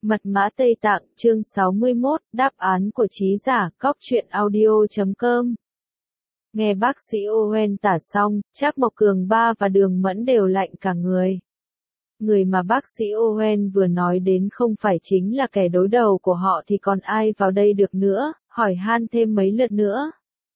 Mật mã Tây Tạng, chương 61, đáp án của trí giả, cóc truyện audio.com. Nghe bác sĩ Owen tả xong, Trác Mộc Cường Ba và Đường Mẫn đều lạnh cả người. Người mà bác sĩ Owen vừa nói đến không phải chính là kẻ đối đầu của họ thì còn ai vào đây được nữa, hỏi han thêm mấy lượt nữa.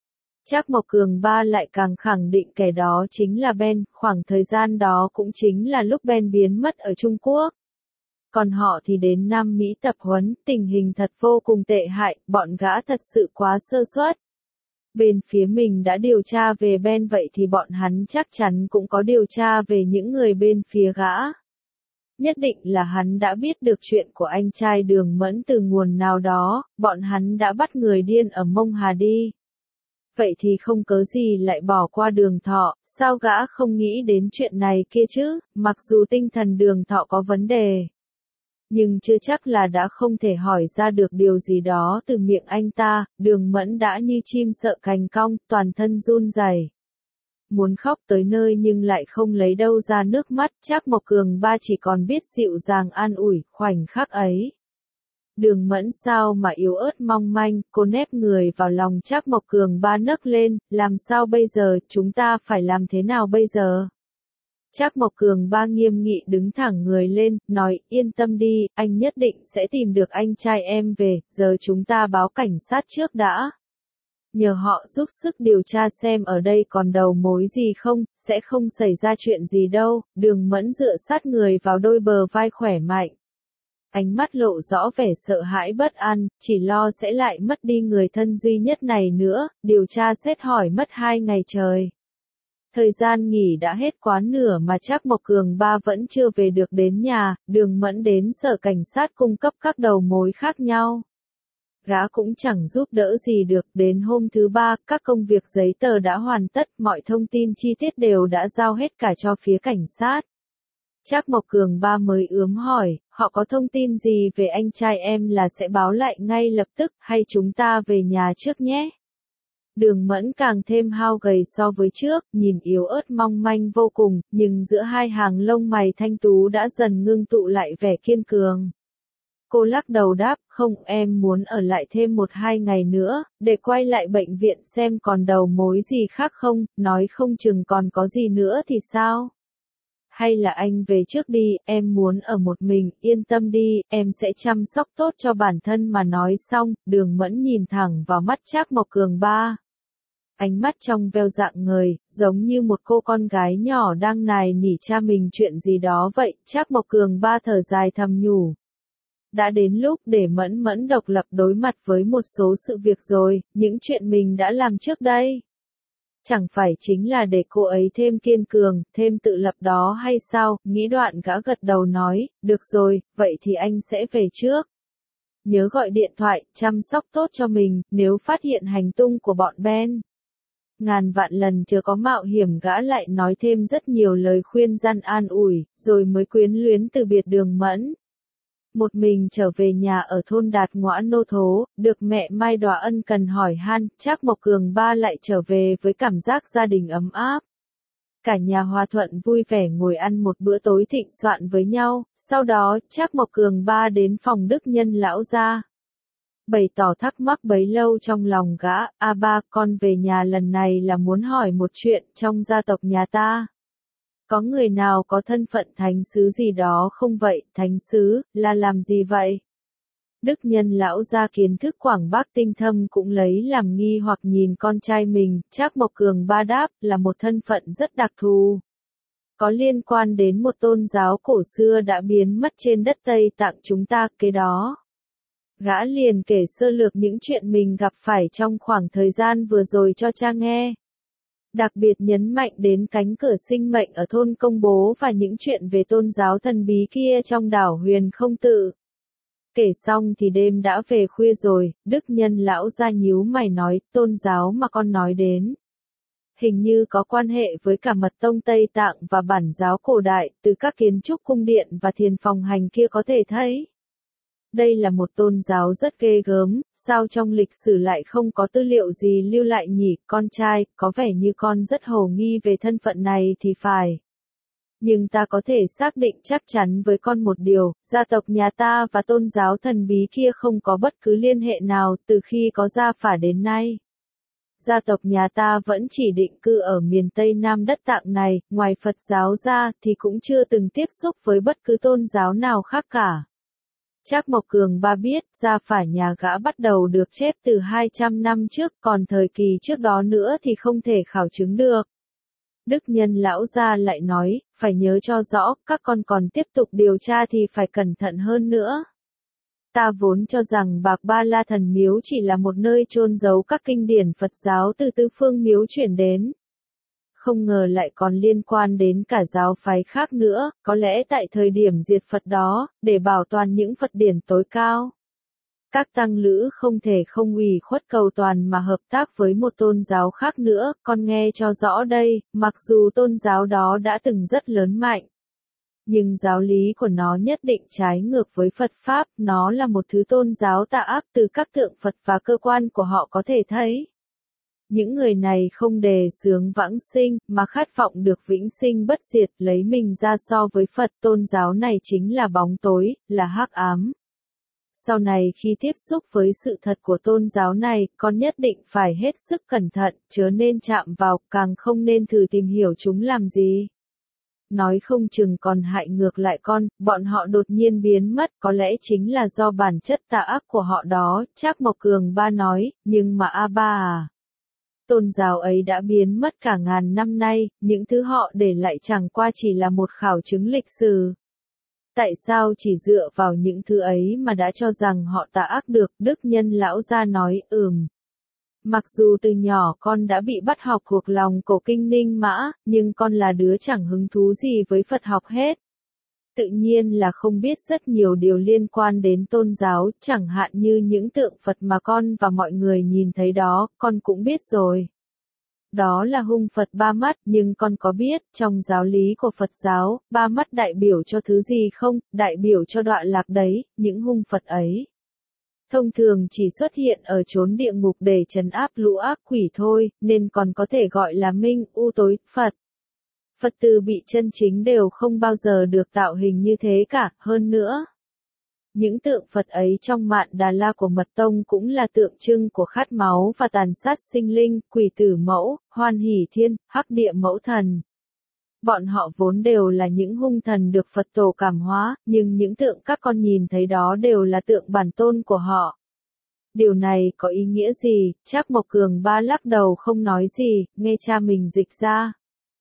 Trác Mộc Cường Ba lại càng khẳng định kẻ đó chính là Ben, khoảng thời gian đó cũng chính là lúc Ben biến mất ở Trung Quốc. Còn họ thì đến Nam Mỹ tập huấn, tình hình thật vô cùng tệ hại, bọn gã thật sự quá sơ suất. Bên phía mình đã điều tra về Ben vậy thì bọn hắn chắc chắn cũng có điều tra về những người bên phía gã. Nhất định là hắn đã biết được chuyện của anh trai Đường Mẫn từ nguồn nào đó, bọn hắn đã bắt người điên ở Mông Hà đi. Vậy thì không cớ gì lại bỏ qua Đường Thọ, sao gã không nghĩ đến chuyện này kia chứ, mặc dù tinh thần Đường Thọ có vấn đề. Nhưng chưa chắc là đã không thể hỏi ra được điều gì đó từ miệng anh ta, Đường Mẫn đã như chim sợ cành cong, toàn thân run rẩy. Muốn khóc tới nơi nhưng lại không lấy đâu ra nước mắt, Trác Mộc Cường Ba chỉ còn biết dịu dàng an ủi, khoảnh khắc ấy. Đường Mẫn sao mà yếu ớt mong manh, cô nép người vào lòng Trác Mộc Cường Ba nấc lên, làm sao bây giờ, chúng ta phải làm thế nào bây giờ? Trác Mộc Cường Ba nghiêm nghị đứng thẳng người lên, nói, yên tâm đi, anh nhất định sẽ tìm được anh trai em về, giờ chúng ta báo cảnh sát trước đã. Nhờ họ giúp sức điều tra xem ở đây còn đầu mối gì không, sẽ không xảy ra chuyện gì đâu, Đường Mẫn dựa sát người vào đôi bờ vai khỏe mạnh. Ánh mắt lộ rõ vẻ sợ hãi bất an, chỉ lo sẽ lại mất đi người thân duy nhất này nữa, điều tra xét hỏi mất 2 ngày trời. Thời gian nghỉ đã hết quá nửa mà Trác Mộc Cường Ba vẫn chưa về được đến nhà, Đường Mẫn đến sở cảnh sát cung cấp các đầu mối khác nhau. Gã cũng chẳng giúp đỡ gì được, đến hôm thứ 3, các công việc giấy tờ đã hoàn tất, mọi thông tin chi tiết đều đã giao hết cả cho phía cảnh sát. Trác Mộc Cường Ba mới ướm hỏi, họ có thông tin gì về anh trai em là sẽ báo lại ngay lập tức, hay chúng ta về nhà trước nhé? Đường Mẫn càng thêm hao gầy so với trước, nhìn yếu ớt mong manh vô cùng, nhưng giữa hai hàng lông mày thanh tú đã dần ngưng tụ lại vẻ kiên cường. Cô lắc đầu đáp, không, em muốn ở lại thêm 1-2 ngày nữa, để quay lại bệnh viện xem còn đầu mối gì khác không, nói không chừng còn có gì nữa thì sao? Hay là anh về trước đi, em muốn ở một mình, yên tâm đi, em sẽ chăm sóc tốt cho bản thân mà nói xong, Đường Mẫn nhìn thẳng vào mắt Trác Mộc Cường Ba. Ánh mắt trong veo dạng ngời, giống như một cô con gái nhỏ đang nài nỉ cha mình chuyện gì đó vậy, Trác Mộc Cường Ba thở dài thầm nhủ. Đã đến lúc để Mẫn Mẫn độc lập đối mặt với một số sự việc rồi, những chuyện mình đã làm trước đây. Chẳng phải chính là để cô ấy thêm kiên cường, thêm tự lập đó hay sao, nghĩ đoạn gã gật đầu nói, được rồi, vậy thì anh sẽ về trước. Nhớ gọi điện thoại, chăm sóc tốt cho mình, nếu phát hiện hành tung của bọn Ben. Ngàn vạn lần chưa có mạo hiểm gã lại nói thêm rất nhiều lời khuyên răn an ủi, rồi mới quyến luyến từ biệt Đường Mẫn. Một mình trở về nhà ở thôn Đạt Ngõa Nô Thố, được mẹ Mai Đọa ân cần hỏi han, Trác Mộc Cường Ba lại trở về với cảm giác gia đình ấm áp. Cả nhà hòa thuận vui vẻ ngồi ăn một bữa tối thịnh soạn với nhau, sau đó Trác Mộc Cường Ba đến phòng Đức Nhân lão gia. Bày tỏ thắc mắc bấy lâu trong lòng gã, ba, con về nhà lần này là muốn hỏi một chuyện trong gia tộc nhà ta. Có người nào có thân phận thánh sứ gì đó không vậy, thánh sứ, là làm gì vậy? Đức Nhân lão gia kiến thức quảng bác tinh thâm cũng lấy làm nghi hoặc nhìn con trai mình, Trác Mộc Cường Ba đáp, là một thân phận rất đặc thù. Có liên quan đến một tôn giáo cổ xưa đã biến mất trên đất Tây Tạng chúng ta, cái đó. Gã liền kể sơ lược những chuyện mình gặp phải trong khoảng thời gian vừa rồi cho cha nghe. Đặc biệt nhấn mạnh đến cánh cửa sinh mệnh ở thôn Công Bố và những chuyện về tôn giáo thần bí kia trong đảo Huyền Không Tự. Kể xong thì đêm đã về khuya rồi, Đức Nhân lão gia nhíu mày nói, tôn giáo mà con nói đến. Hình như có quan hệ với cả mật tông Tây Tạng và bản giáo cổ đại, từ các kiến trúc cung điện và thiền phòng hành kia có thể thấy. Đây là một tôn giáo rất ghê gớm, sao trong lịch sử lại không có tư liệu gì lưu lại nhỉ, con trai, có vẻ như con rất hồ nghi về thân phận này thì phải. Nhưng ta có thể xác định chắc chắn với con một điều, gia tộc nhà ta và tôn giáo thần bí kia không có bất cứ liên hệ nào từ khi có gia phả đến nay. Gia tộc nhà ta vẫn chỉ định cư ở miền Tây Nam đất Tạng này, ngoài Phật giáo ra thì cũng chưa từng tiếp xúc với bất cứ tôn giáo nào khác cả. Trác Mộc Cường Ba biết, gia phả nhà gã bắt đầu được chép từ 200 năm trước, còn thời kỳ trước đó nữa thì không thể khảo chứng được. Đức Nhân lão gia lại nói, phải nhớ cho rõ, các con còn tiếp tục điều tra thì phải cẩn thận hơn nữa. Ta vốn cho rằng Bạc Ba La Thần Miếu chỉ là một nơi chôn giấu các kinh điển Phật giáo từ tứ phương miếu chuyển đến. Không ngờ lại còn liên quan đến cả giáo phái khác nữa, có lẽ tại thời điểm diệt Phật đó, để bảo toàn những Phật điển tối cao. Các tăng lữ không thể không ủy khuất cầu toàn mà hợp tác với một tôn giáo khác nữa, con nghe cho rõ đây, mặc dù tôn giáo đó đã từng rất lớn mạnh. Nhưng giáo lý của nó nhất định trái ngược với Phật Pháp, nó là một thứ tôn giáo tà ác từ các tượng Phật và cơ quan của họ có thể thấy. Những người này không đề xướng vãng sinh, mà khát vọng được vĩnh sinh bất diệt, lấy mình ra so với Phật. Tôn giáo này chính là bóng tối, là hắc ám. Sau này khi tiếp xúc với sự thật của tôn giáo này, con nhất định phải hết sức cẩn thận, chớ nên chạm vào, càng không nên thử tìm hiểu chúng làm gì. Nói không chừng còn hại ngược lại con, bọn họ đột nhiên biến mất, có lẽ chính là do bản chất tà ác của họ đó, Trác Mộc Cường Ba nói, nhưng mà A Ba à. Tôn giáo ấy đã biến mất cả ngàn năm nay, những thứ họ để lại chẳng qua chỉ là một khảo chứng lịch sử. Tại sao chỉ dựa vào những thứ ấy mà đã cho rằng họ tà ác được, Đức Nhân lão gia nói, Mặc dù từ nhỏ con đã bị bắt học thuộc lòng cổ kinh Ninh Mã, nhưng con là đứa chẳng hứng thú gì với Phật học hết. Tự nhiên là không biết rất nhiều điều liên quan đến tôn giáo, chẳng hạn như những tượng Phật mà con và mọi người nhìn thấy đó, con cũng biết rồi. Đó là hung Phật ba mắt, nhưng con có biết, trong giáo lý của Phật giáo, ba mắt đại biểu cho thứ gì không? Đại biểu cho đọa lạc đấy, những hung Phật ấy. Thông thường chỉ xuất hiện ở chốn địa ngục để trấn áp lũ ác quỷ thôi, nên còn có thể gọi là minh, u tối, Phật. Phật từ bị chân chính đều không bao giờ được tạo hình như thế cả, hơn nữa. Những tượng Phật ấy trong Mạn Đà La của Mật Tông cũng là tượng trưng của khát máu và tàn sát sinh linh, quỷ tử mẫu, hoan hỷ thiên, hắc địa mẫu thần. Bọn họ vốn đều là những hung thần được Phật tổ cảm hóa, nhưng những tượng các con nhìn thấy đó đều là tượng bản tôn của họ. Điều này có ý nghĩa gì? Trác Mộc Cường Ba lắc đầu không nói gì, nghe cha mình dịch ra.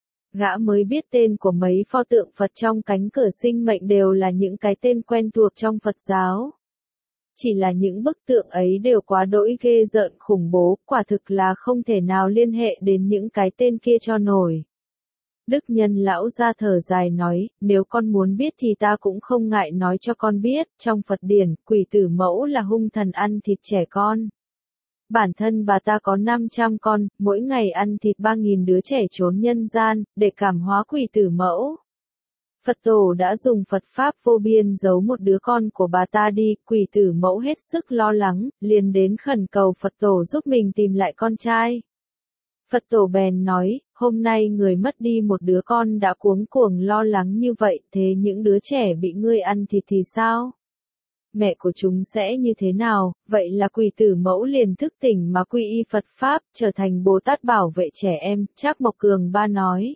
Gã mới biết tên của mấy pho tượng Phật trong cánh cửa sinh mệnh đều là những cái tên quen thuộc trong Phật giáo. Chỉ là những bức tượng ấy đều quá đỗi ghê rợn khủng bố, quả thực là không thể nào liên hệ đến những cái tên kia cho nổi. Đức Nhân lão ra thở dài nói, nếu con muốn biết thì ta cũng không ngại nói cho con biết, trong Phật điển, quỷ tử mẫu là hung thần ăn thịt trẻ con. Bản thân bà ta có 500 con, mỗi ngày ăn thịt 3.000 đứa trẻ trốn nhân gian, để cảm hóa quỷ tử mẫu. Phật tổ đã dùng Phật Pháp vô biên giấu một đứa con của bà ta đi, quỷ tử mẫu hết sức lo lắng, liền đến khẩn cầu Phật tổ giúp mình tìm lại con trai. Phật tổ bèn nói, hôm nay người mất đi một đứa con đã cuống cuồng lo lắng như vậy, thế những đứa trẻ bị ngươi ăn thịt thì sao? Mẹ của chúng sẽ như thế nào? Vậy là quỷ tử mẫu liền thức tỉnh mà quy y Phật Pháp, trở thành Bồ Tát bảo vệ trẻ em, Trác Mộc Cường Ba nói.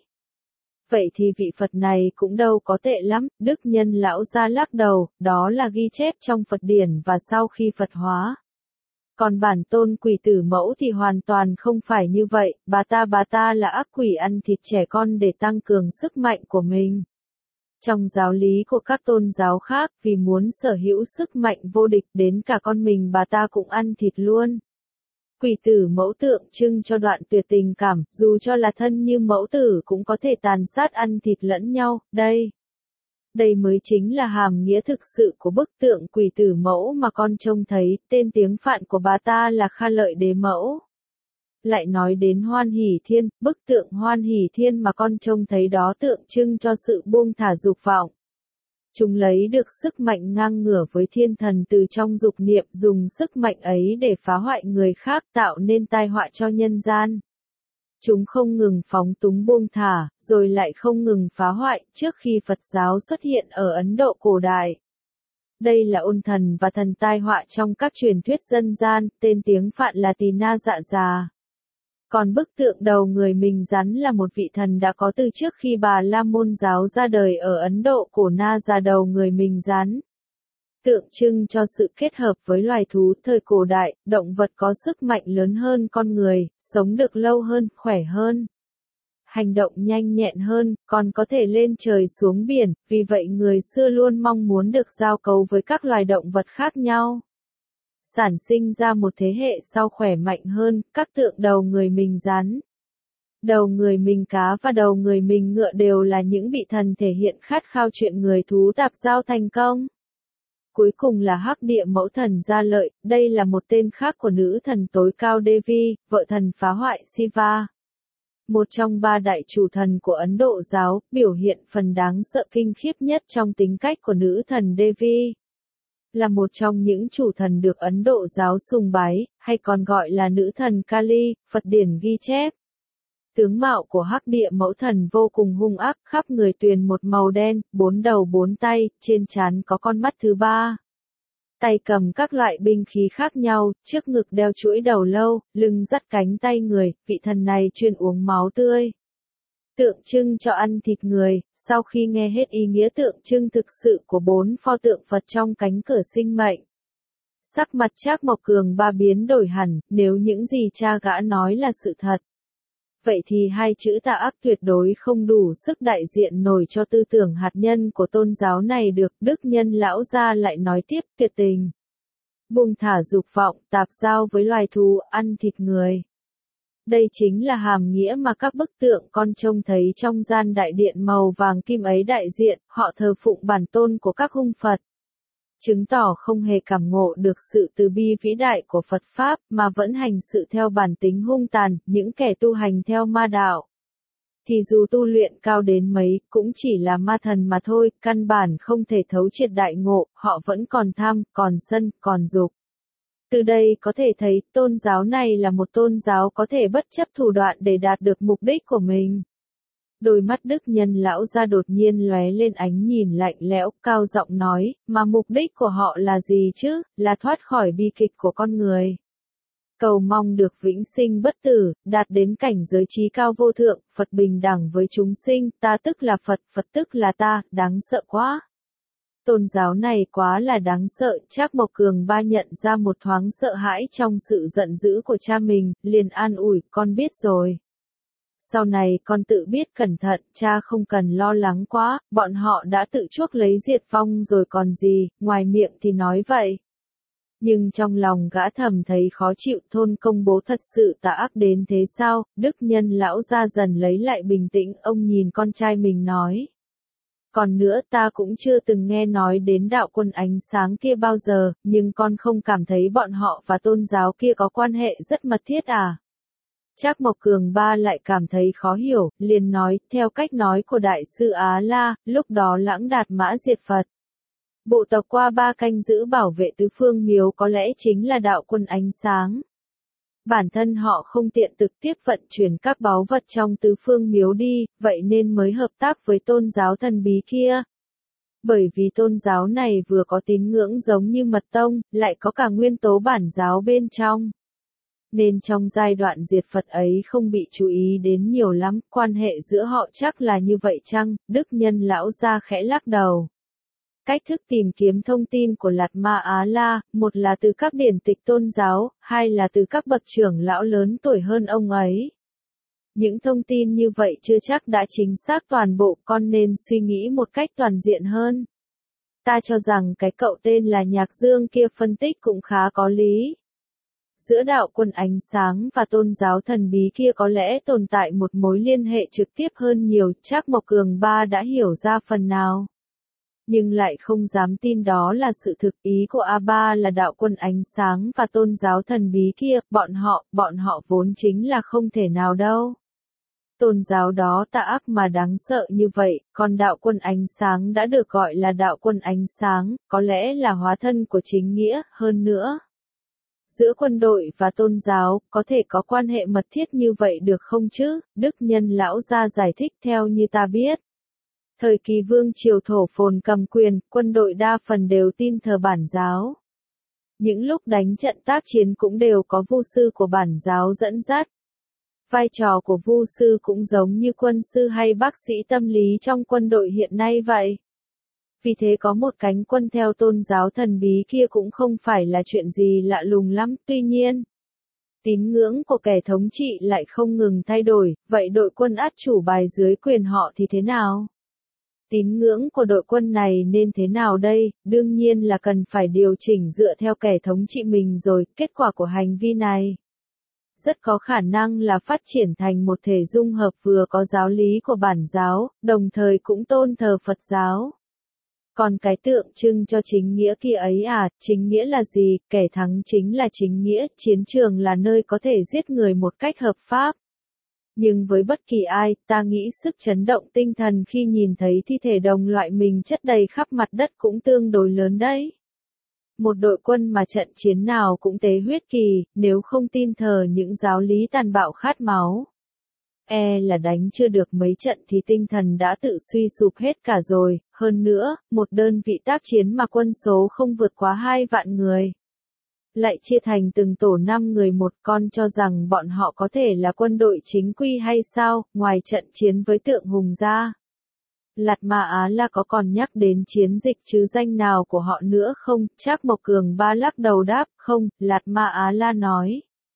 Vậy thì vị Phật này cũng đâu có tệ lắm, Đức Nhân lão ra lắc đầu, đó là ghi chép trong Phật điển và sau khi Phật hóa. Còn bản tôn quỷ tử mẫu thì hoàn toàn không phải như vậy, bà ta là ác quỷ ăn thịt trẻ con để tăng cường sức mạnh của mình. Trong giáo lý của các tôn giáo khác, vì muốn sở hữu sức mạnh vô địch đến cả con mình bà ta cũng ăn thịt luôn. Quỷ tử mẫu tượng trưng cho đoạn tuyệt tình cảm, dù cho là thân như mẫu tử cũng có thể tàn sát ăn thịt lẫn nhau, Đây mới chính là hàm nghĩa thực sự của bức tượng quỷ tử mẫu mà con trông thấy, tên tiếng Phạn của bà ta là Kha Lợi Đế Mẫu. Lại nói đến Hoan Hỷ Thiên, bức tượng Hoan Hỷ Thiên mà con trông thấy đó tượng trưng cho sự buông thả dục vọng. Chúng lấy được sức mạnh ngang ngửa với thiên thần từ trong dục niệm, dùng sức mạnh ấy để phá hoại người khác, tạo nên tai họa cho nhân gian. Chúng không ngừng phóng túng buông thả, rồi lại không ngừng phá hoại, trước khi Phật giáo xuất hiện ở Ấn Độ cổ đại. Đây là ôn thần và thần tai họa trong các truyền thuyết dân gian, tên tiếng Phạn là Tỳ Na Dạ Già. Còn bức tượng đầu người mình rắn là một vị thần đã có từ trước khi Bà La Môn giáo ra đời ở Ấn Độ cổ Na Già đầu người mình rắn. Tượng trưng cho sự kết hợp với loài thú thời cổ đại, động vật có sức mạnh lớn hơn con người, sống được lâu hơn, khỏe hơn. Hành động nhanh nhẹn hơn, còn có thể lên trời xuống biển, vì vậy người xưa luôn mong muốn được giao cấu với các loài động vật khác nhau. Sản sinh ra một thế hệ sau khỏe mạnh hơn, các tượng đầu người mình rắn, đầu người mình cá và đầu người mình ngựa đều là những vị thần thể hiện khát khao chuyện người thú tạp giao thành công. Cuối cùng là Hắc Địa Mẫu Thần Gia Lợi, đây là một tên khác của nữ thần tối cao Devi, vợ thần phá hoại Shiva. Một trong ba đại chủ thần của Ấn Độ giáo, biểu hiện phần đáng sợ kinh khiếp nhất trong tính cách của nữ thần Devi. Là một trong những chủ thần được Ấn Độ giáo sùng bái, hay còn gọi là nữ thần Kali, Phật điển ghi chép. Tướng mạo của Hắc Địa Mẫu Thần vô cùng hung ác, khắp người tuyền một màu đen, 4 đầu 4 tay, trên trán có con mắt thứ ba. Tay cầm các loại binh khí khác nhau, trước ngực đeo chuỗi đầu lâu, lưng dắt cánh tay người, vị thần này chuyên uống máu tươi. Tượng trưng cho ăn thịt người, sau khi nghe hết ý nghĩa tượng trưng thực sự của 4 pho tượng Phật trong cánh cửa sinh mệnh. Sắc mặt Trác Mộc Cường Ba biến đổi hẳn, nếu những gì cha gã nói là sự thật. Vậy thì hai chữ tà ác tuyệt đối không đủ sức đại diện nổi cho tư tưởng hạt nhân của tôn giáo này được. Đức Nhân lão gia lại nói tiếp, tuyệt tình, buông thả dục vọng, tạp giao với loài thú, ăn thịt người. Đây chính là hàm nghĩa mà các bức tượng con trông thấy trong gian đại điện màu vàng kim ấy đại diện, họ thờ phụng bản tôn của các hung Phật. Chứng tỏ không hề cảm ngộ được sự từ bi vĩ đại của Phật Pháp, mà vẫn hành sự theo bản tính hung tàn, những kẻ tu hành theo ma đạo. Thì dù tu luyện cao đến mấy, cũng chỉ là ma thần mà thôi, căn bản không thể thấu triệt đại ngộ, họ vẫn còn tham, còn sân, còn dục. Từ đây có thể thấy, tôn giáo này là một tôn giáo có thể bất chấp thủ đoạn để đạt được mục đích của mình. Đôi mắt Đức Nhân lão ra đột nhiên lóe lên ánh nhìn lạnh lẽo, cao giọng nói, mà mục đích của họ là gì chứ, là thoát khỏi bi kịch của con người. Cầu mong được vĩnh sinh bất tử, đạt đến cảnh giới trí cao vô thượng, Phật bình đẳng với chúng sinh, ta tức là Phật, Phật tức là ta, đáng sợ quá. Tôn giáo này quá là đáng sợ, Trác Mộc Cường Ba nhận ra một thoáng sợ hãi trong sự giận dữ của cha mình, liền an ủi, con biết rồi. Sau này con tự biết cẩn thận, cha không cần lo lắng quá, bọn họ đã tự chuốc lấy diệt vong rồi còn gì, ngoài miệng thì nói vậy. Nhưng trong lòng gã thầm thấy khó chịu, thôn công bố thật sự tà ác đến thế sao. Đức Nhân lão ra dần lấy lại bình tĩnh, ông nhìn con trai mình nói. Còn nữa, ta cũng chưa từng nghe nói đến đạo quân ánh sáng kia bao giờ, nhưng con không cảm thấy bọn họ và tôn giáo kia có quan hệ rất mật thiết à? Trác Mộc Cường Ba lại cảm thấy khó hiểu, liền nói, theo cách nói của Đại sư Á La, lúc đó Lãng Đạt Mã diệt Phật. Bộ tộc qua ba canh giữ bảo vệ tứ phương miếu có lẽ chính là đạo quân ánh sáng. Bản thân họ không tiện trực tiếp vận chuyển các báu vật trong tứ phương miếu đi, vậy nên mới hợp tác với tôn giáo thần bí kia. Bởi vì tôn giáo này vừa có tín ngưỡng giống như mật tông, lại có cả nguyên tố bản giáo bên trong. Nên trong giai đoạn diệt Phật ấy không bị chú ý đến nhiều lắm, quan hệ giữa họ chắc là như vậy chăng? Đức Nhân lão ra khẽ lắc đầu. Cách thức tìm kiếm thông tin của Lạt Ma Á La, một là từ các điển tịch tôn giáo, hai là từ các bậc trưởng lão lớn tuổi hơn ông ấy. Những thông tin như vậy chưa chắc đã chính xác toàn bộ, con nên suy nghĩ một cách toàn diện hơn. Ta cho rằng cái cậu tên là Nhạc Dương kia phân tích cũng khá có lý. Giữa đạo quân ánh sáng và tôn giáo thần bí kia có lẽ tồn tại một mối liên hệ trực tiếp hơn nhiều, Trác Mộc Cường Ba đã hiểu ra phần nào. Nhưng lại không dám tin đó là sự thực. Ý của A-ba là đạo quân ánh sáng và tôn giáo thần bí kia, bọn họ vốn chính là không thể nào đâu. Tôn giáo đó tà ác mà đáng sợ như vậy, còn đạo quân ánh sáng đã được gọi là đạo quân ánh sáng, có lẽ là hóa thân của chính nghĩa, hơn nữa. giữa quân đội và tôn giáo, có thể có quan hệ mật thiết như vậy được không chứ? Đức Nhân lão gia giải thích theo như ta biết. Thời kỳ vương triều Thổ Phồn cầm quyền, quân đội đa phần đều tin thờ bản giáo. Những lúc đánh trận tác chiến cũng đều có vu sư của bản giáo dẫn dắt. Vai trò của vu sư cũng giống như quân sư hay bác sĩ tâm lý trong quân đội hiện nay vậy. Vì thế có một cánh quân theo tôn giáo thần bí kia cũng không phải là chuyện gì lạ lùng lắm, tuy nhiên. Tín ngưỡng của kẻ thống trị lại không ngừng thay đổi, vậy đội quân át chủ bài dưới quyền họ thì thế nào? Tín ngưỡng của đội quân này nên thế nào đây? Đương nhiên là cần phải điều chỉnh dựa theo kẻ thống trị mình rồi, kết quả của hành vi này rất có khả năng là phát triển thành một thể dung hợp vừa có giáo lý của bản giáo, đồng thời cũng tôn thờ Phật giáo. Còn cái tượng trưng cho chính nghĩa kia ấy à, chính nghĩa là gì? Kẻ thắng chính là chính nghĩa, chiến trường là nơi có thể giết người một cách hợp pháp. Nhưng với bất kỳ ai, ta nghĩ sức chấn động tinh thần khi nhìn thấy thi thể đồng loại mình chất đầy khắp mặt đất cũng tương đối lớn đấy. Một đội quân mà trận chiến nào cũng tế huyết kỳ, nếu không tin thờ những giáo lý tàn bạo khát máu. Là đánh chưa được mấy trận thì tinh thần đã tự suy sụp hết cả rồi, hơn nữa, một đơn vị tác chiến mà quân số không vượt quá 2 vạn người. Lại chia thành từng tổ 5 người một, con cho rằng bọn họ có thể là quân đội chính quy hay sao, ngoài trận chiến với tượng hùng ra. Lạt Ma Á La có còn nhắc đến chiến dịch chứ danh nào của họ nữa không? Trác Mộc Cường Ba lắc đầu đáp, không, Lạt Ma Á La nói.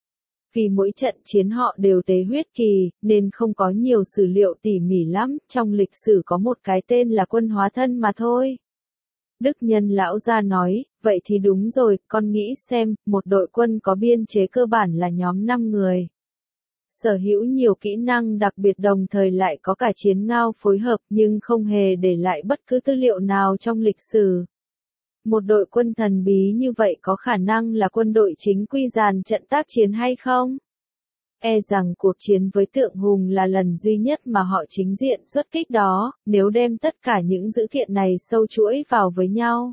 Vì mỗi trận chiến họ đều tế huyết kỳ, nên không có nhiều sử liệu tỉ mỉ lắm, trong lịch sử có một cái tên là quân hóa thân mà thôi. Đức Nhân lão gia nói, vậy thì đúng rồi, con nghĩ xem, một đội quân có biên chế cơ bản là nhóm 5 người. Sở hữu nhiều kỹ năng đặc biệt đồng thời lại có cả chiến ngao phối hợp nhưng không hề để lại bất cứ tư liệu nào trong lịch sử. Một đội quân thần bí như vậy có khả năng là quân đội chính quy dàn trận tác chiến hay không? Rằng cuộc chiến với tượng hùng là lần duy nhất mà họ chính diện xuất kích đó, nếu đem tất cả những dữ kiện này sâu chuỗi vào với nhau.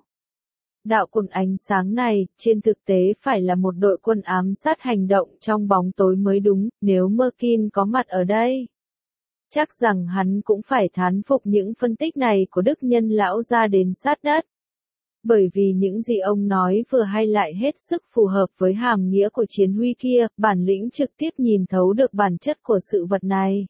Đạo quân ánh sáng này, trên thực tế phải là một đội quân ám sát hành động trong bóng tối mới đúng, nếu Merkin có mặt ở đây. Chắc rằng hắn cũng phải thán phục những phân tích này của Đức Nhân lão gia đến sát đất. Bởi vì những gì ông nói vừa hay lại hết sức phù hợp với hàm nghĩa của chiến huy kia, bản lĩnh trực tiếp nhìn thấu được bản chất của sự vật này.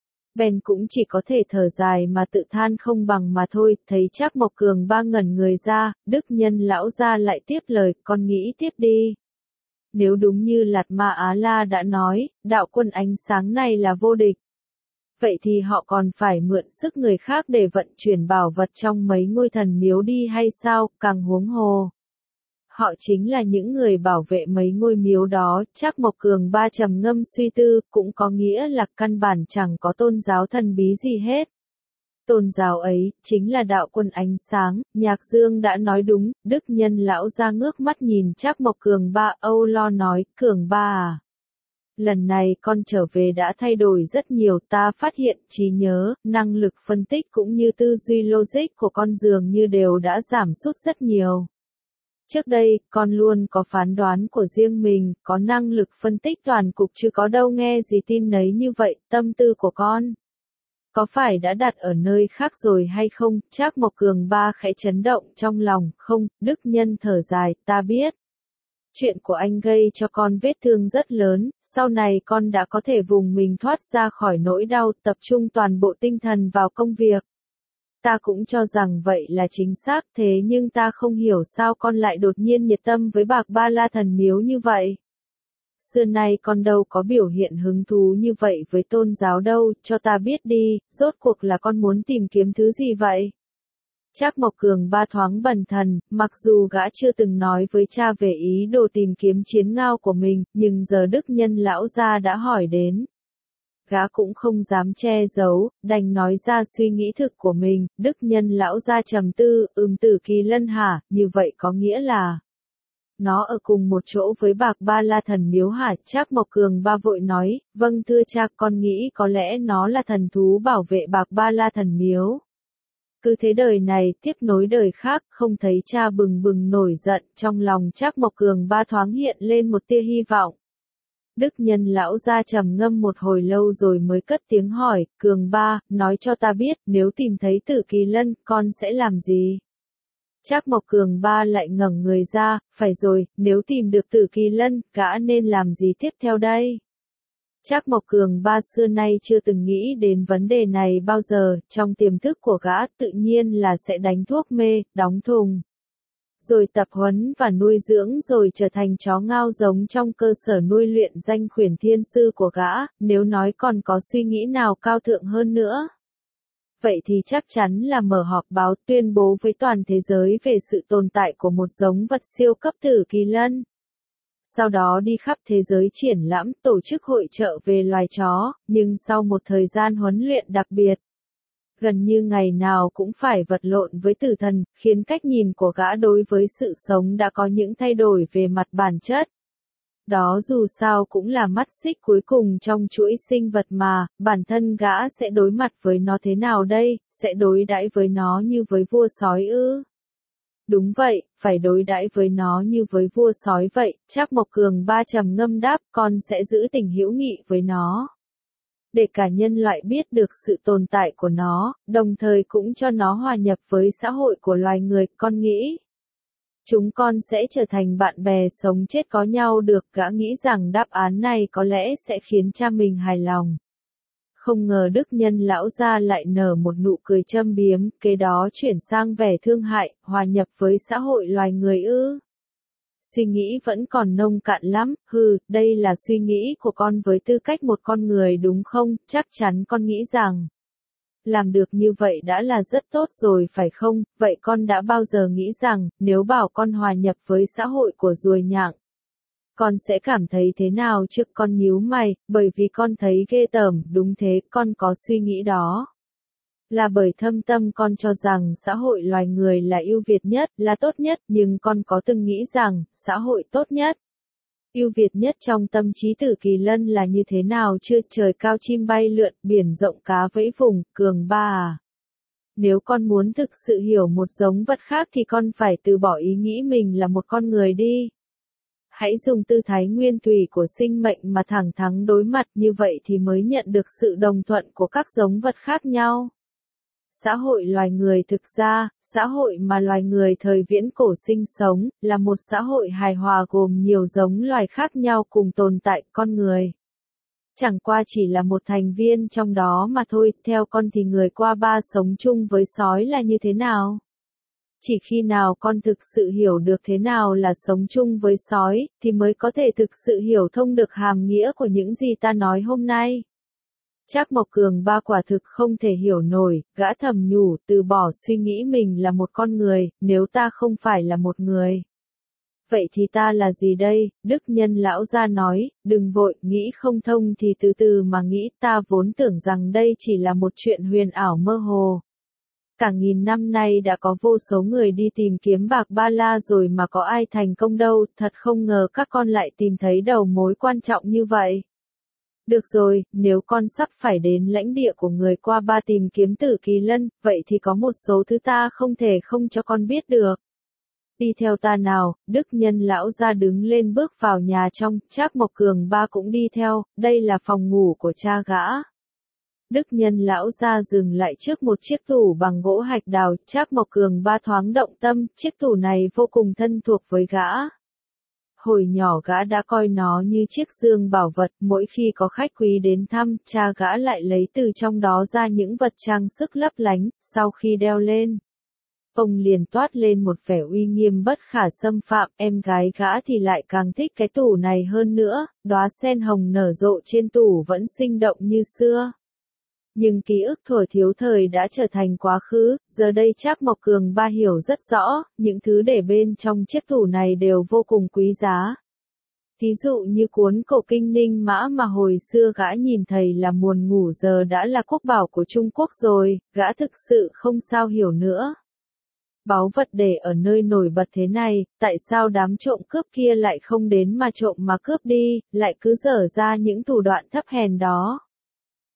Bèn cũng chỉ có thể thở dài mà tự than không bằng mà thôi, thấy Trác Mộc Cường Ba ngẩn người ra, Đức Nhân lão gia lại tiếp lời, con nghĩ tiếp đi. Nếu đúng như Lạt Ma Á La đã nói, đạo quân ánh sáng này là vô địch. Vậy thì họ còn phải mượn sức người khác để vận chuyển bảo vật trong mấy ngôi thần miếu đi hay sao, càng huống hồ. Họ chính là những người bảo vệ mấy ngôi miếu đó, Trác Mộc Cường Ba trầm ngâm suy tư, cũng có nghĩa là căn bản chẳng có tôn giáo thần bí gì hết. Tôn giáo ấy, chính là đạo quân ánh sáng, Nhạc Dương đã nói đúng, Đức Nhân lão ra ngước mắt nhìn Trác Mộc Cường Ba, âu lo nói, Cường Ba à. Lần này con trở về đã thay đổi rất nhiều, ta phát hiện trí nhớ, năng lực phân tích cũng như tư duy logic của con dường như đều đã giảm sút rất nhiều. Trước đây, con luôn có phán đoán của riêng mình, có năng lực phân tích toàn cục chứ có đâu nghe gì tin nấy như vậy, tâm tư của con. Có phải đã đặt ở nơi khác rồi hay không? Trác Mộc Cường Ba khẽ chấn động trong lòng, không, Đức Nhân thở dài, ta biết. Chuyện của anh gây cho con vết thương rất lớn, sau này con đã có thể vùng mình thoát ra khỏi nỗi đau, tập trung toàn bộ tinh thần vào công việc. Ta cũng cho rằng vậy là chính xác, thế nhưng ta không hiểu sao con lại đột nhiên nhiệt tâm với Bạc Ba La Thần Miếu như vậy. Xưa nay con đâu có biểu hiện hứng thú như vậy với tôn giáo đâu, cho ta biết đi, rốt cuộc là con muốn tìm kiếm thứ gì vậy? Trác Mộc Cường Ba thoáng bần thần, mặc dù gã chưa từng nói với cha về ý đồ tìm kiếm chiến ngao của mình, nhưng giờ Đức Nhân lão gia đã hỏi đến. Gã cũng không dám che giấu, đành nói ra suy nghĩ thực của mình, Đức Nhân lão gia trầm tư, Tử Kỳ Lân hả, như vậy có nghĩa là nó ở cùng một chỗ với Bạc Ba La Thần Miếu hả? Trác Mộc Cường Ba vội nói, vâng thưa cha, con nghĩ có lẽ nó là thần thú bảo vệ Bạc Ba La Thần Miếu. Cứ thế đời này tiếp nối đời khác, không thấy cha bừng bừng nổi giận, trong lòng Trác Mộc Cường Ba thoáng hiện lên một tia hy vọng. Đức Nhân lão gia trầm ngâm một hồi lâu rồi mới cất tiếng hỏi, Cường Ba, nói cho ta biết, nếu tìm thấy Tử Kỳ Lân, con sẽ làm gì? Trác Mộc Cường Ba lại ngẩng người ra, phải rồi, nếu tìm được Tử Kỳ Lân, gã nên làm gì tiếp theo đây? Trác Mộc Cường Ba xưa nay chưa từng nghĩ đến vấn đề này bao giờ, trong tiềm thức của gã tự nhiên là sẽ đánh thuốc mê, đóng thùng. Rồi tập huấn và nuôi dưỡng rồi trở thành chó ngao giống trong cơ sở nuôi luyện danh khuyển thiên sư của gã, nếu nói còn có suy nghĩ nào cao thượng hơn nữa. Vậy thì chắc chắn là mở họp báo tuyên bố với toàn thế giới về sự tồn tại của một giống vật siêu cấp Tử Kỳ Lân. Sau đó đi khắp thế giới triển lãm, tổ chức hội chợ về loài chó, nhưng sau một thời gian huấn luyện đặc biệt, gần như ngày nào cũng phải vật lộn với tử thần, khiến cách nhìn của gã đối với sự sống đã có những thay đổi về mặt bản chất. Đó dù sao cũng là mắt xích cuối cùng trong chuỗi sinh vật mà, bản thân gã sẽ đối mặt với nó thế nào đây, sẽ đối đãi với nó như với vua sói ư? Đúng vậy, phải đối đãi với nó như với vua sói vậy, Trác Mộc Cường Ba trầm ngâm đáp, con sẽ giữ tình hữu nghị với nó. Để cả nhân loại biết được sự tồn tại của nó, đồng thời cũng cho nó hòa nhập với xã hội của loài người, con nghĩ. Chúng con sẽ trở thành bạn bè sống chết có nhau được, gã nghĩ rằng đáp án này có lẽ sẽ khiến cha mình hài lòng. Không ngờ Đức Nhân lão gia lại nở một nụ cười châm biếm, kế đó chuyển sang vẻ thương hại, hòa nhập với xã hội loài người ư. Suy nghĩ vẫn còn nông cạn lắm, đây là suy nghĩ của con với tư cách một con người đúng không, chắc chắn con nghĩ rằng làm được như vậy đã là rất tốt rồi phải không, vậy con đã bao giờ nghĩ rằng, nếu bảo con hòa nhập với xã hội của ruồi nhặng, con sẽ cảm thấy thế nào chứ? Con nhíu mày, bởi vì con thấy ghê tởm, đúng thế, con có suy nghĩ đó. Là bởi thâm tâm con cho rằng xã hội loài người là ưu việt nhất, là tốt nhất, nhưng con có từng nghĩ rằng, xã hội tốt nhất, ưu việt nhất trong tâm trí Tử Kỳ Lân là như thế nào chưa? Trời cao chim bay lượn, biển rộng cá vẫy vùng, Cường Ba à. Nếu con muốn thực sự hiểu một giống vật khác thì con phải từ bỏ ý nghĩ mình là một con người đi. Hãy dùng tư thái nguyên thủy của sinh mệnh mà thẳng thắn đối mặt, như vậy thì mới nhận được sự đồng thuận của các giống vật khác nhau. Xã hội loài người thực ra, xã hội mà loài người thời viễn cổ sinh sống, là một xã hội hài hòa gồm nhiều giống loài khác nhau cùng tồn tại, con người chẳng qua chỉ là một thành viên trong đó mà thôi. Theo con thì người qua ba sống chung với sói là như thế nào? Chỉ khi nào con thực sự hiểu được thế nào là sống chung với sói, thì mới có thể thực sự hiểu thông được hàm nghĩa của những gì ta nói hôm nay. Trác Mộc Cường Ba quả thực không thể hiểu nổi, gã thầm nhủ, từ bỏ suy nghĩ mình là một con người, nếu ta không phải là một người. Vậy thì ta là gì đây? Đức Nhân lão gia nói, đừng vội, nghĩ không thông thì từ từ mà nghĩ, ta vốn tưởng rằng đây chỉ là một chuyện huyền ảo mơ hồ. Cả nghìn năm nay đã có vô số người đi tìm kiếm bạc ba la rồi mà có ai thành công đâu, thật không ngờ các con lại tìm thấy đầu mối quan trọng như vậy. Được rồi, nếu con sắp phải đến lãnh địa của người qua ba tìm kiếm Tử Kỳ Lân, vậy thì có một số thứ ta không thể không cho con biết được. Đi theo ta nào, Đức Nhân lão gia đứng lên bước vào nhà trong, Trác Mộc Cường Ba cũng đi theo, đây là phòng ngủ của cha gã. Đức Nhân lão gia dừng lại trước một chiếc tủ bằng gỗ hạch đào, Trác Mộc Cường Ba thoáng động tâm, chiếc tủ này vô cùng thân thuộc với gã. Hồi nhỏ gã đã coi nó như chiếc dương bảo vật, mỗi khi có khách quý đến thăm, cha gã lại lấy từ trong đó ra những vật trang sức lấp lánh, sau khi đeo lên, ông liền toát lên một vẻ uy nghiêm bất khả xâm phạm, em gái gã thì lại càng thích cái tủ này hơn nữa, đóa sen hồng nở rộ trên tủ vẫn sinh động như xưa. Nhưng ký ức thuở thiếu thời đã trở thành quá khứ, giờ đây Trác Mộc Cường Ba hiểu rất rõ, những thứ để bên trong chiếc tủ này đều vô cùng quý giá. Thí dụ như cuốn cổ kinh Ninh Mã mà hồi xưa gã nhìn thấy là muôn ngủ giờ đã là quốc bảo của Trung Quốc rồi, gã thực sự không sao hiểu nữa. Báu vật để ở nơi nổi bật thế này, tại sao đám trộm cướp kia lại không đến mà trộm mà cướp đi, lại cứ dở ra những thủ đoạn thấp hèn đó.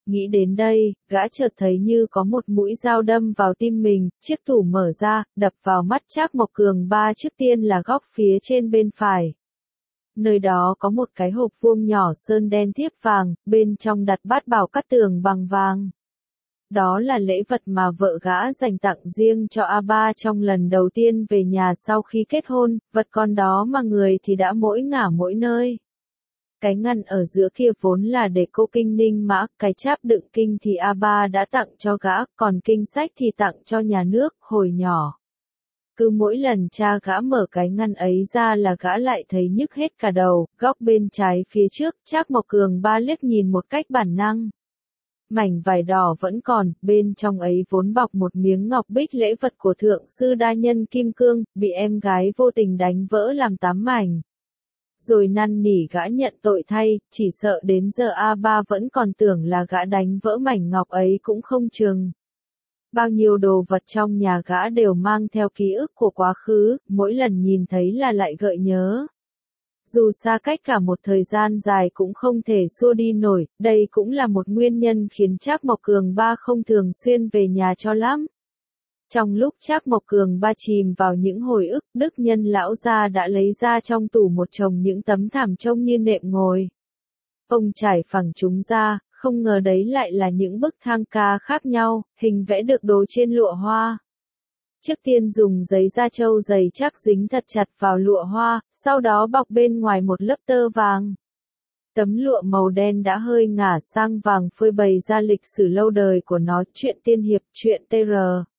Nghĩ đến đây, gã chợt thấy như có một mũi dao đâm vào tim mình, chiếc tủ mở ra, đập vào mắt Trác Mộc Cường Ba trước tiên là góc phía trên bên phải. Nơi đó có một cái hộp vuông nhỏ sơn đen thiếp vàng, bên trong đặt bát bảo cát tường bằng vàng. Đó là lễ vật mà vợ gã dành tặng riêng cho A3 trong lần đầu tiên về nhà sau khi kết hôn, vật con đó mà người thì đã mỗi ngả mỗi nơi. Cái ngăn ở giữa kia vốn là để cô kinh ninh mã, cái cháp đựng kinh thì A3 đã tặng cho gã, còn kinh sách thì tặng cho nhà nước, hồi nhỏ. Cứ mỗi lần cha gã mở cái ngăn ấy ra là gã lại thấy nhức hết cả đầu, góc bên trái phía trước, Trác Mộc Cường Ba liếc nhìn một cách bản năng. Mảnh vải đỏ vẫn còn, bên trong ấy vốn bọc một miếng ngọc bích lễ vật của thượng sư đa nhân Kim Cương, bị em gái vô tình đánh vỡ làm 8 mảnh. Rồi năn nỉ gã nhận tội thay, chỉ sợ đến giờ A3 vẫn còn tưởng là gã đánh vỡ mảnh ngọc ấy cũng không chừng. Bao nhiêu đồ vật trong nhà gã đều mang theo ký ức của quá khứ, mỗi lần nhìn thấy là lại gợi nhớ. Dù xa cách cả một thời gian dài cũng không thể xua đi nổi, đây cũng là một nguyên nhân khiến Trác Mộc Cường Ba không thường xuyên về nhà cho lắm. Trong lúc Trác Mộc Cường Ba chìm vào những hồi ức, Đức Nhân lão gia đã lấy ra trong tủ một chồng những tấm thảm trông như nệm ngồi. Ông trải phẳng chúng ra, không ngờ đấy lại là những bức thang ca khác nhau, hình vẽ được đồ trên lụa hoa. Trước tiên dùng giấy da trâu dày chắc dính thật chặt vào lụa hoa, sau đó bọc bên ngoài một lớp tơ vàng. Tấm lụa màu đen đã hơi ngả sang vàng phơi bày ra lịch sử lâu đời của nó, chuyện tiên hiệp, chuyện TR.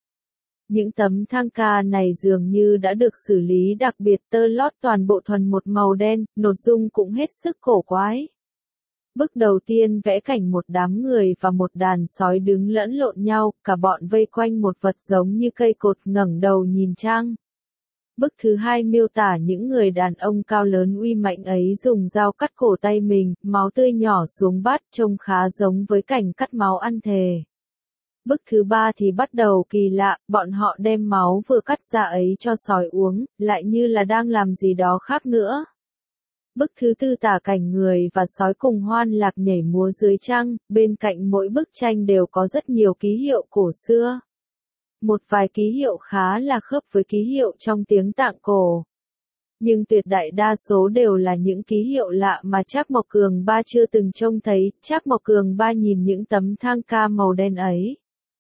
Những tấm thang ca này dường như đã được xử lý đặc biệt, tơ lót toàn bộ thuần một màu đen, nội dung cũng hết sức cổ quái. Bức đầu tiên vẽ cảnh một đám người và một đàn sói đứng lẫn lộn nhau, cả bọn vây quanh một vật giống như cây cột ngẩng đầu nhìn trăng. Bức thứ hai miêu tả những người đàn ông cao lớn uy mạnh ấy dùng dao cắt cổ tay mình, máu tươi nhỏ xuống bát, trông khá giống với cảnh cắt máu ăn thề. Bức thứ ba thì bắt đầu kỳ lạ, bọn họ đem máu vừa cắt ra ấy cho sói uống, lại như là đang làm gì đó khác nữa. Bức thứ tư tả cảnh người và sói cùng hoan lạc nhảy múa dưới trăng, bên cạnh mỗi bức tranh đều có rất nhiều ký hiệu cổ xưa. Một vài ký hiệu khá là khớp với ký hiệu trong tiếng Tạng cổ. Nhưng tuyệt đại đa số đều là những ký hiệu lạ mà Trác Mộc Cường Ba chưa từng trông thấy. Trác Mộc Cường Ba nhìn những tấm thang ca màu đen ấy.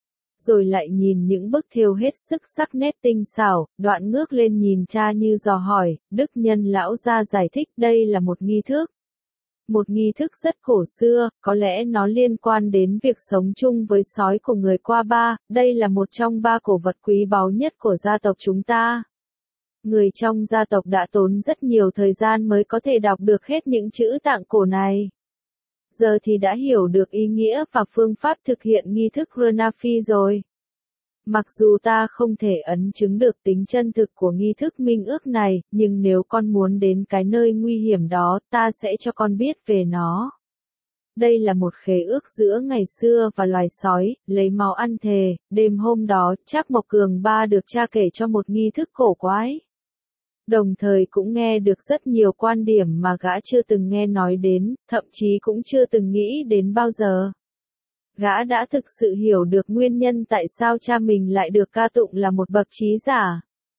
Rồi lại nhìn những bức thêu hết sức sắc nét tinh xảo, đoạn ngước lên nhìn cha như dò hỏi, Đức Nhân lão gia giải thích đây là một nghi thức. Một nghi thức rất cổ xưa, có lẽ nó liên quan đến việc sống chung với sói của người qua ba, đây là một trong ba cổ vật quý báu nhất của gia tộc chúng ta. Người trong gia tộc đã tốn rất nhiều thời gian mới có thể đọc được hết những chữ Tạng cổ này. Giờ thì đã hiểu được ý nghĩa và phương pháp thực hiện nghi thức Runafi rồi. Mặc dù ta không thể ấn chứng được tính chân thực của nghi thức minh ước này, nhưng nếu con muốn đến cái nơi nguy hiểm đó, ta sẽ cho con biết về nó. Đây là một khế ước giữa ngày xưa và loài sói, lấy máu ăn thề. Đêm hôm đó, Trác Mộc Cường Ba được cha kể cho một nghi thức cổ quái. Đồng thời cũng nghe được rất nhiều quan điểm mà gã chưa từng nghe nói đến, thậm chí cũng chưa từng nghĩ đến bao giờ. Gã đã thực sự hiểu được nguyên nhân tại sao cha mình lại được ca tụng là một bậc trí giả.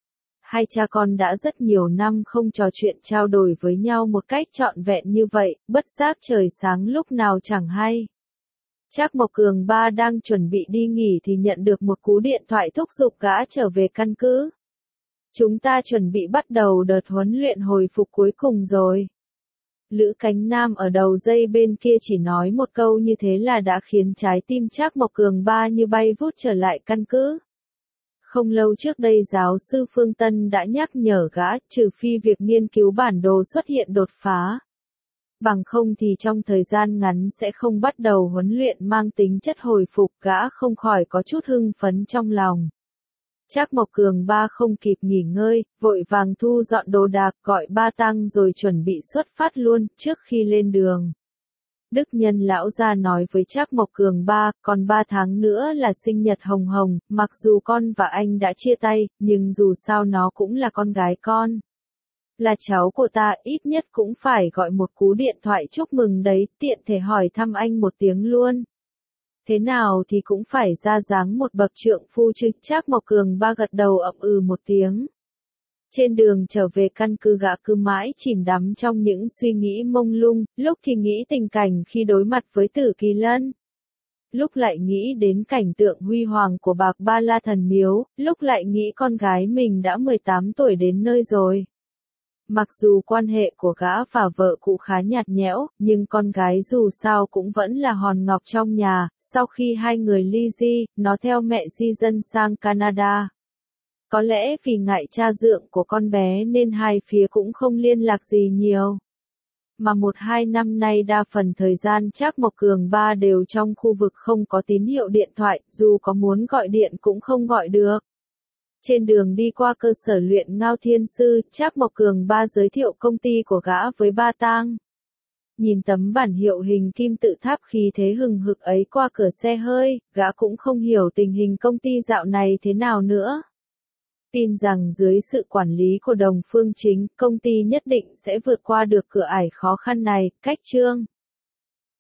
Hai cha con đã rất nhiều năm không trò chuyện trao đổi với nhau một cách trọn vẹn như vậy, bất giác trời sáng lúc nào chẳng hay. Trác Mộc Cường Ba đang chuẩn bị đi nghỉ thì nhận được một cú điện thoại thúc giục gã trở về căn cứ. Chúng ta chuẩn bị bắt đầu đợt huấn luyện hồi phục cuối cùng rồi. Lữ Cánh Nam ở đầu dây bên kia chỉ nói một câu như thế là đã khiến trái tim Trác Mộc Cường Ba như bay vút trở lại căn cứ. Không lâu trước đây giáo sư Phương Tân đã nhắc nhở gã, trừ phi việc nghiên cứu bản đồ xuất hiện đột phá. Bằng không thì trong thời gian ngắn sẽ không bắt đầu huấn luyện mang tính chất hồi phục, gã không khỏi có chút hưng phấn trong lòng. Trác Mộc Cường Ba không kịp nghỉ ngơi, vội vàng thu dọn đồ đạc, gọi Ba Tăng rồi chuẩn bị xuất phát luôn, trước khi lên đường. Đức Nhân lão gia nói với Trác Mộc Cường Ba, còn 3 tháng nữa là sinh nhật Hồng Hồng, mặc dù con và anh đã chia tay, nhưng dù sao nó cũng là con gái con. Là cháu của ta, ít nhất cũng phải gọi một cú điện thoại chúc mừng đấy, tiện thể hỏi thăm anh một tiếng luôn. Thế nào thì cũng phải ra dáng một bậc trượng phu chứ. Trác Mộc Cường Ba gật đầu ậm ừ một tiếng. Trên đường trở về căn cứ gã cứ mãi chìm đắm trong những suy nghĩ mông lung, lúc thì nghĩ tình cảnh khi đối mặt với Tử Kỳ Lân. Lúc lại nghĩ đến cảnh tượng huy hoàng của Bạc Ba La Thần Miếu, lúc lại nghĩ con gái mình đã 18 tuổi đến nơi rồi. Mặc dù quan hệ của gã và vợ cũ khá nhạt nhẽo, nhưng con gái dù sao cũng vẫn là hòn ngọc trong nhà. Sau khi hai người ly dị, nó theo mẹ di dân sang Canada. Có lẽ vì ngại cha dượng của con bé nên hai phía cũng không liên lạc gì nhiều. Mà 1-2 năm nay đa phần thời gian Trác Mộc Cường Ba đều trong khu vực không có tín hiệu điện thoại, dù có muốn gọi điện cũng không gọi được. Trên đường đi qua cơ sở luyện Ngao Thiên Sư, Trác Mộc Cường Ba giới thiệu công ty của gã với Ba Tang. Nhìn tấm bản hiệu hình kim tự tháp khí thế hừng hực ấy qua cửa xe hơi, gã cũng không hiểu tình hình công ty dạo này thế nào nữa. Tin rằng dưới sự quản lý của Đồng Phương Chính, công ty nhất định sẽ vượt qua được cửa ải khó khăn này. Cách chương